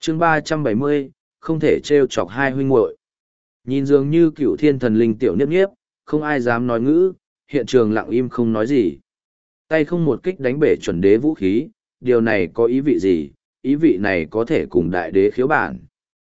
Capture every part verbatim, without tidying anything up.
chương ba trăm bảy mươi, không thể trêu chọc hai huynh muội. Nhìn dường như cựu thiên thần linh tiểu niếp niếp, không ai dám nói ngữ, hiện trường lặng im không nói gì. Tay không một kích đánh bể chuẩn đế vũ khí, điều này có ý vị gì? Ý vị này có thể cùng đại đế khiếu bản.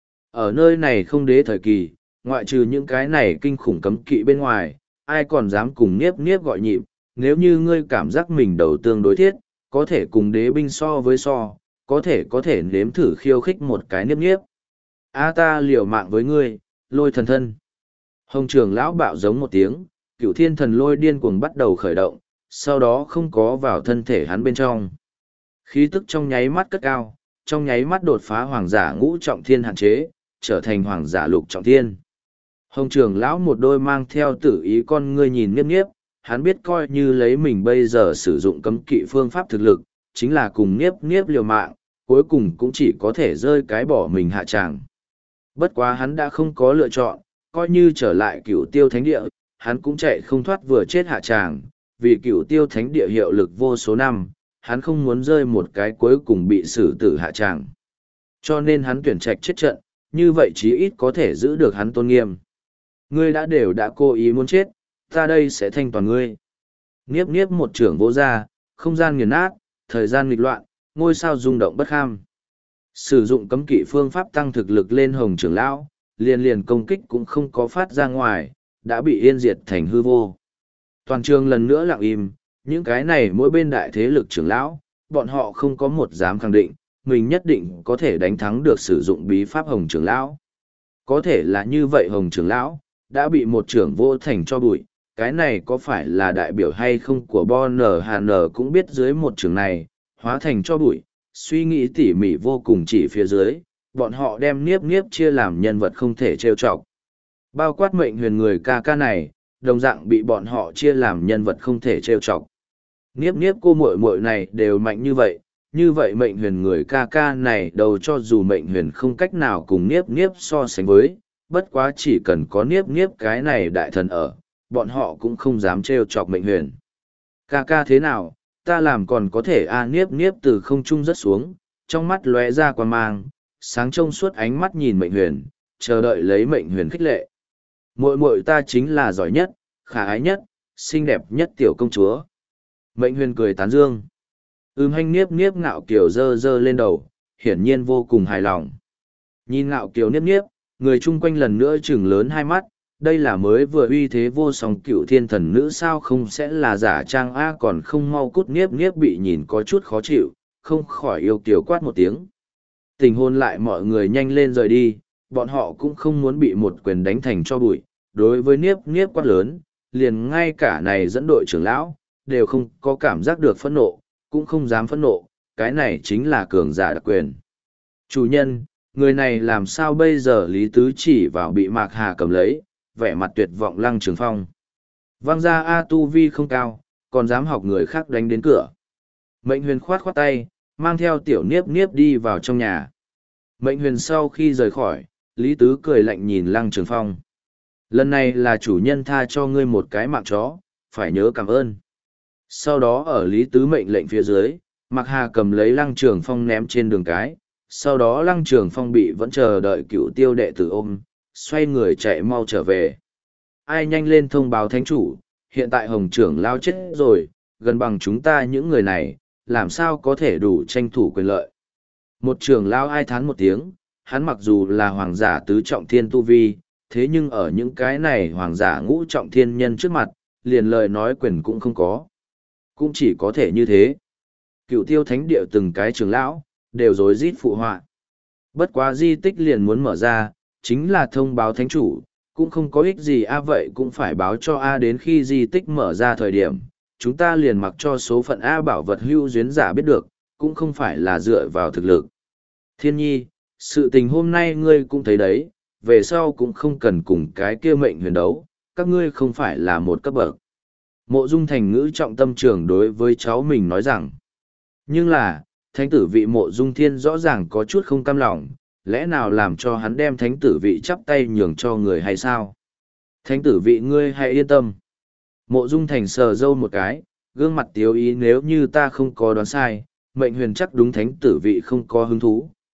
Ở nơi này không đế thời kỳ, ngoại trừ những cái này kinh khủng cấm kỵ bên ngoài, ai còn dám cùng niếp niếp gọi nhịp, nếu như ngươi cảm giác mình đầu tương đối thiết, có thể cùng đế binh so với so, có thể có thể nếm thử khiêu khích một cái niếp niếp. A ta liều mạng với ngươi, lôi thần thân. Hồng trưởng lão bạo giống một tiếng, cựu thiên thần lôi điên cuồng bắt đầu khởi động, sau đó không có vào thân thể hắn bên trong. Khí tức trong nháy mắt cất cao, trong nháy mắt đột phá hoàng giả ngũ trọng thiên hạn chế, trở thành hoàng giả lục trọng thiên. Hồng trưởng lão một đôi mang theo tử ý con ngươi nhìn niếp niếp, hắn biết coi như lấy mình bây giờ sử dụng cấm kỵ phương pháp thực lực, chính là cùng niếp niếp liều mạng, cuối cùng cũng chỉ có thể rơi cái bỏ mình hạ tràng. Bất quá hắn đã không có lựa chọn, coi như trở lại cửu tiêu thánh địa, hắn cũng chạy không thoát vừa chết hạ tràng, vì cửu tiêu thánh địa hiệu lực vô số năm, hắn không muốn rơi một cái cuối cùng bị xử tử hạ tràng. Cho nên hắn tuyển trạch chết trận, như vậy chí ít có thể giữ được hắn tôn nghiêm. Ngươi đã đều đã cố ý muốn chết, ta đây sẽ thanh toàn ngươi. Niếp niếp một trưởng vỗ ra, không gian nghiền nát, thời gian nghịch loạn, ngôi sao rung động bất kham. Sử dụng cấm kỵ phương pháp tăng thực lực lên hồng trưởng lão, liền liền công kích cũng không có phát ra ngoài, đã bị yên diệt thành hư vô. Toàn trường lần nữa lặng im, những cái này mỗi bên đại thế lực trưởng lão, bọn họ không có một dám khẳng định, mình nhất định có thể đánh thắng được sử dụng bí pháp hồng trưởng lão. Có thể là như vậy hồng trưởng lão, đã bị một trưởng vô thành cho bụi, cái này có phải là đại biểu hay không của Bon Hà N cũng biết dưới một trường này, hóa thành cho bụi, suy nghĩ tỉ mỉ vô cùng chỉ phía dưới, bọn họ đem niếp niếp chia làm nhân vật không thể trêu chọc. Bao quát mệnh huyền người ca ca này, đồng dạng bị bọn họ chia làm nhân vật không thể trêu chọc. Niếp niếp cô muội muội này đều mạnh như vậy, như vậy mệnh huyền người ca ca này đầu cho dù mệnh huyền không cách nào cùng niếp niếp so sánh với, bất quá chỉ cần có niếp niếp cái này đại thần ở, bọn họ cũng không dám trêu chọc mệnh huyền. Ca ca thế nào, ta làm còn có thể a niếp niếp từ không trung rớt xuống, trong mắt lóe ra quan mang, sáng trông suốt ánh mắt nhìn mệnh huyền, chờ đợi lấy mệnh huyền khích lệ. Muội muội ta chính là giỏi nhất, khả ái nhất, xinh đẹp nhất tiểu công chúa. Mệnh huyền cười tán dương. Ưm hanh niếp niếp ngạo kiều dơ dơ lên đầu, hiển nhiên vô cùng hài lòng. Nhìn ngạo kiều niếp niếp, người chung quanh lần nữa trừng lớn hai mắt, đây là mới vừa uy thế vô song cựu thiên thần nữ sao không sẽ là giả trang a còn không mau cút niếp niếp bị nhìn có chút khó chịu, không khỏi yêu kiều quát một tiếng. Tình hôn lại mọi người nhanh lên rời đi, bọn họ cũng không muốn bị một quyền đánh thành cho bụi, đối với niếp niếp quát lớn, liền ngay cả này dẫn đội trưởng lão, đều không có cảm giác được phẫn nộ, cũng không dám phẫn nộ, cái này chính là cường giả đặc quyền. Chủ nhân, người này làm sao bây giờ Lý Tứ chỉ vào bị Mạc Hà cầm lấy, vẻ mặt tuyệt vọng Lăng Trường Phong. Văng ra A tu vi không cao, còn dám học người khác đánh đến cửa. Mệnh huyền khoát khoát tay, mang theo tiểu niếp niếp đi vào trong nhà. Mệnh huyền sau khi rời khỏi, Lý Tứ cười lạnh nhìn Lăng Trường Phong. Lần này là chủ nhân tha cho ngươi một cái mạng chó, phải nhớ cảm ơn. Sau đó ở Lý Tứ mệnh lệnh phía dưới, Mạc Hà cầm lấy Lăng Trường Phong ném trên đường cái, sau đó Lăng Trường Phong bị vẫn chờ đợi cựu tiêu đệ tử ôm, xoay người chạy mau trở về. Ai nhanh lên thông báo thánh chủ, hiện tại Hồng trưởng lao chết rồi, gần bằng chúng ta những người này, làm sao có thể đủ tranh thủ quyền lợi. Một trưởng lao ai thán một tiếng, hắn mặc dù là hoàng giả tứ trọng thiên tu vi, thế nhưng ở những cái này hoàng giả ngũ trọng thiên nhân trước mặt, liền lời nói quyền cũng không có. Cũng chỉ có thể như thế. Cựu tiêu thánh địa từng cái trưởng lão, đều rối rít phụ họa. Bất quá di tích liền muốn mở ra, chính là thông báo thánh chủ, cũng không có ích gì a vậy cũng phải báo cho A đến khi di tích mở ra thời điểm, chúng ta liền mặc cho số phận A bảo vật hưu duyến giả biết được, cũng không phải là dựa vào thực lực. Thiên nhi, sự tình hôm nay ngươi cũng thấy đấy, về sau cũng không cần cùng cái kia mệnh huyền đấu, các ngươi không phải là một cấp bậc. Mộ Dung Thành ngữ trọng tâm trường đối với cháu mình nói rằng, nhưng là, thánh tử vị Mộ Dung Thiên rõ ràng có chút không cam lòng, lẽ nào làm cho hắn đem thánh tử vị chắp tay nhường cho người hay sao? Thánh tử vị ngươi hãy yên tâm. Mộ Dung Thành sờ râu một cái, gương mặt tiếu ý nếu như ta không có đoán sai, mệnh huyền chắc đúng thánh tử vị không có hứng thú,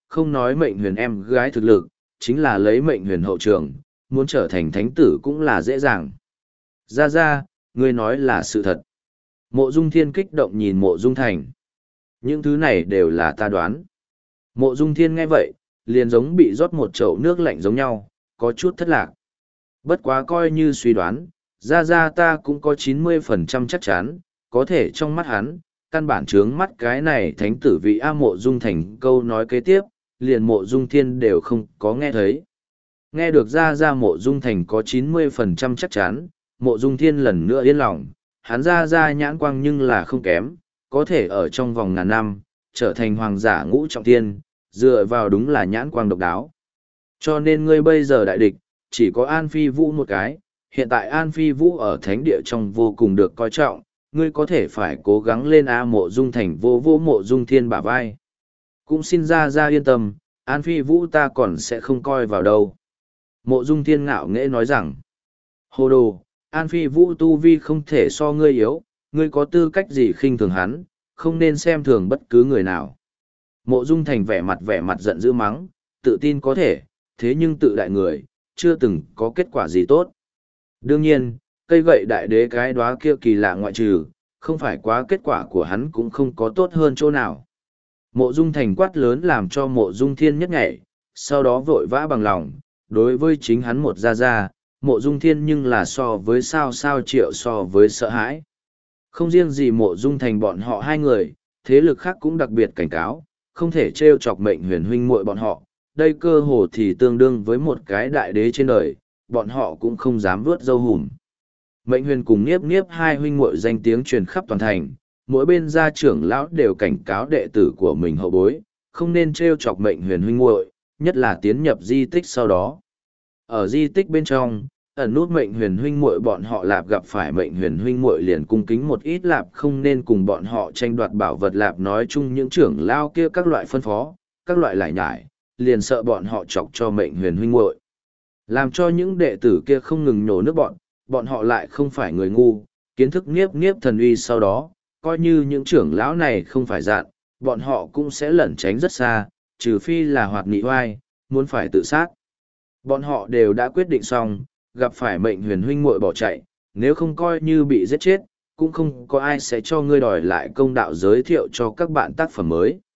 không nói mệnh huyền em gái thực lực, chính là lấy mệnh huyền hậu trường, muốn trở thành thánh tử cũng là dễ dàng. Ra ra, ngươi nói là sự thật. Mộ Dung Thiên kích động nhìn Mộ Dung Thành. Những thứ này đều là ta đoán. Mộ Dung Thiên nghe vậy, liền giống bị rót một chậu nước lạnh giống nhau, có chút thất lạc. Bất quá coi như suy đoán, ra ra ta cũng có chín mươi phần trăm chắc chắn, có thể trong mắt hắn, căn bản trướng mắt cái này thánh tử vị A. Mộ Dung Thành câu nói kế tiếp, liền Mộ Dung Thiên đều không có nghe thấy. Nghe được ra ra Mộ Dung Thành có chín mươi phần trăm chắc chắn, Mộ Dung Thiên lần nữa yên lòng, hắn ra ra nhãn quang nhưng là không kém, có thể ở trong vòng ngàn năm, trở thành hoàng giả ngũ trọng thiên, dựa vào đúng là nhãn quang độc đáo. Cho nên ngươi bây giờ đại địch, chỉ có An Phi Vũ một cái, hiện tại An Phi Vũ ở thánh địa trong vô cùng được coi trọng, ngươi có thể phải cố gắng lên A. Mộ Dung Thành vô vô Mộ Dung Thiên bả vai. Cũng xin ra ra yên tâm, An Phi Vũ ta còn sẽ không coi vào đâu. Mộ Dung Thiên ngạo nghễ nói rằng, hồ đồ, An Phi Vũ tu vi không thể so ngươi yếu, ngươi có tư cách gì khinh thường hắn, không nên xem thường bất cứ người nào. Mộ Dung Thành vẻ mặt vẻ mặt giận dữ mắng, tự tin có thể, thế nhưng tự đại người, chưa từng có kết quả gì tốt. Đương nhiên, cây gậy đại đế cái đóa kia kỳ lạ ngoại trừ, không phải quá kết quả của hắn cũng không có tốt hơn chỗ nào. Mộ Dung Thành quát lớn làm cho Mộ Dung Thiên nhất nhảy, sau đó vội vã bằng lòng, đối với chính hắn một gia gia, Mộ Dung Thiên nhưng là so với sao sao triệu so với sợ hãi. Không riêng gì Mộ Dung Thành bọn họ hai người, thế lực khác cũng đặc biệt cảnh cáo, không thể trêu chọc mệnh huyền huynh muội bọn họ, đây cơ hồ thì tương đương với một cái đại đế trên đời, bọn họ cũng không dám vuốt râu hùm. Mệnh huyền cùng Niếp Niếp hai huynh muội danh tiếng truyền khắp toàn thành, mỗi bên gia trưởng lão đều cảnh cáo đệ tử của mình hậu bối, không nên trêu chọc mệnh huyền huynh muội, nhất là tiến nhập di tích sau đó. Ở di tích bên trong, ẩn nút mệnh huyền huynh muội bọn họ lạp gặp phải mệnh huyền huynh muội liền cung kính một ít lạp không nên cùng bọn họ tranh đoạt bảo vật lạp nói chung những trưởng lao kia các loại phân phó, các loại lải nhải, liền sợ bọn họ chọc cho mệnh huyền huynh muội. Làm cho những đệ tử kia không ngừng nhổ nước bọn, bọn họ lại không phải người ngu, kiến thức Niếp Niếp thần uy sau đó, coi như những trưởng lão này không phải dạn, bọn họ cũng sẽ lẩn tránh rất xa, trừ phi là hoạt nghị oai, muốn phải tự sát. Bọn họ đều đã quyết định xong, gặp phải mệnh huyền huynh muội bỏ chạy, nếu không coi như bị giết chết, cũng không có ai sẽ cho ngươi đòi lại công đạo giới thiệu cho các bạn tác phẩm mới.